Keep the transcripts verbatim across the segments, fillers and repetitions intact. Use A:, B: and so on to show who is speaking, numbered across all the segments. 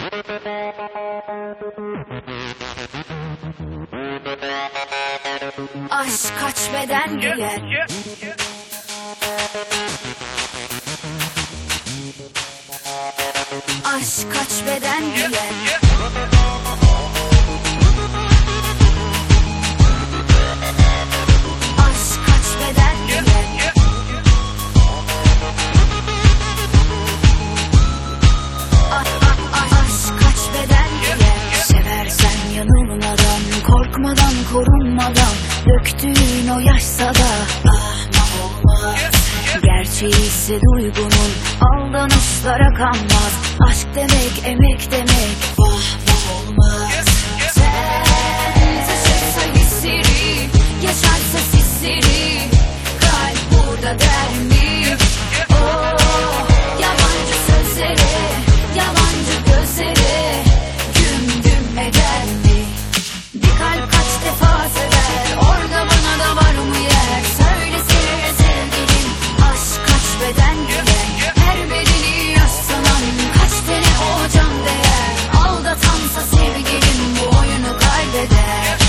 A: Aşk kaç beden giyer. Aşk kaç beden giyer. Aşk kaç beden giyer. Aşk kaç beden giyer. Seversen yanılmadan, korkmadan, korunmadan, döktüğün o yaşsa da ahmak olmaz. Gerçeği ise duygunun aldanışlara kanmaz. Aşk demek emek demek, vah vah olmaz. Sen taşırsa hisleri, yaşarsa sisleri, kalp burada der mi? Oh, yabancı sözlere, yalancı gözlere güm güm eder mi? Bir kalp kaç defa sever, orada bana da var mı yer? Söylesene sevgilim, aşk kaç beden giyer. Her bedeni yaş sanan kaç tane o can değer. Aldatansa sevgilim bu oyunu kaybeder.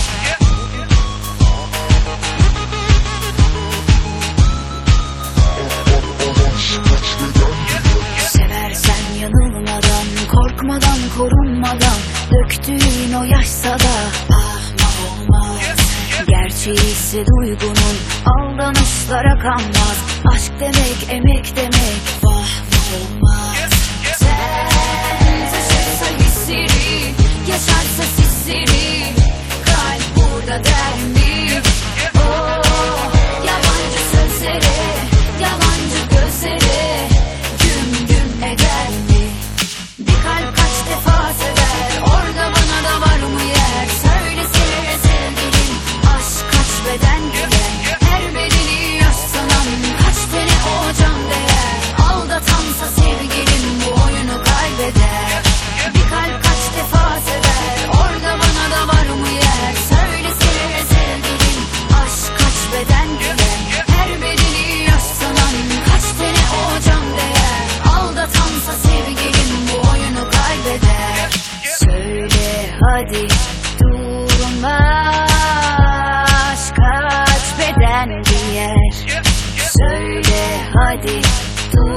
A: Seversen yanılmadan, korkmadan, korunmadan, döktüğün o yaşsa da ahmak olmaz. Gerçeği ise duygunun aldanışlara kanmaz. Aşk demek emek demek, vah vah olmaz. Sen taşırsa hisleri, yaşarsa sisleri, kalp burada der mi? Oh, yabancı sözlere, yalancı gözlere güm güm eder mi? Bir kalp kaç defa sever, orada bana da var mı yer? Söylesene sevgilim, aşk kaç beden giyer. Her bedeni yaş sanan kaç tane o can değer. Aldatansa sevgilim bu oyunu kaybeder. Bir kalp kaç defa sever, orada bana da var mı yer? Söylesene sevgilim, aşk kaç beden giyer. Her bedeni yaş sanan kaç tane o can değer. Aldatansa sevgilim bu oyunu kaybeder. Söyle hadi durma, aşk kaç beden giyer. Söyle hadi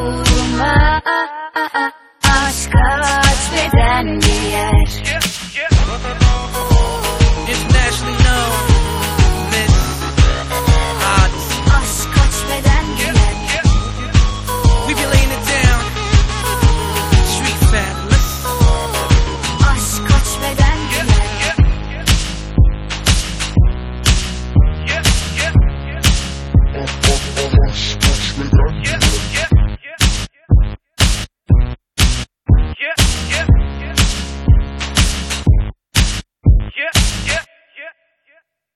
A: durma, aşk kaç beden giyer.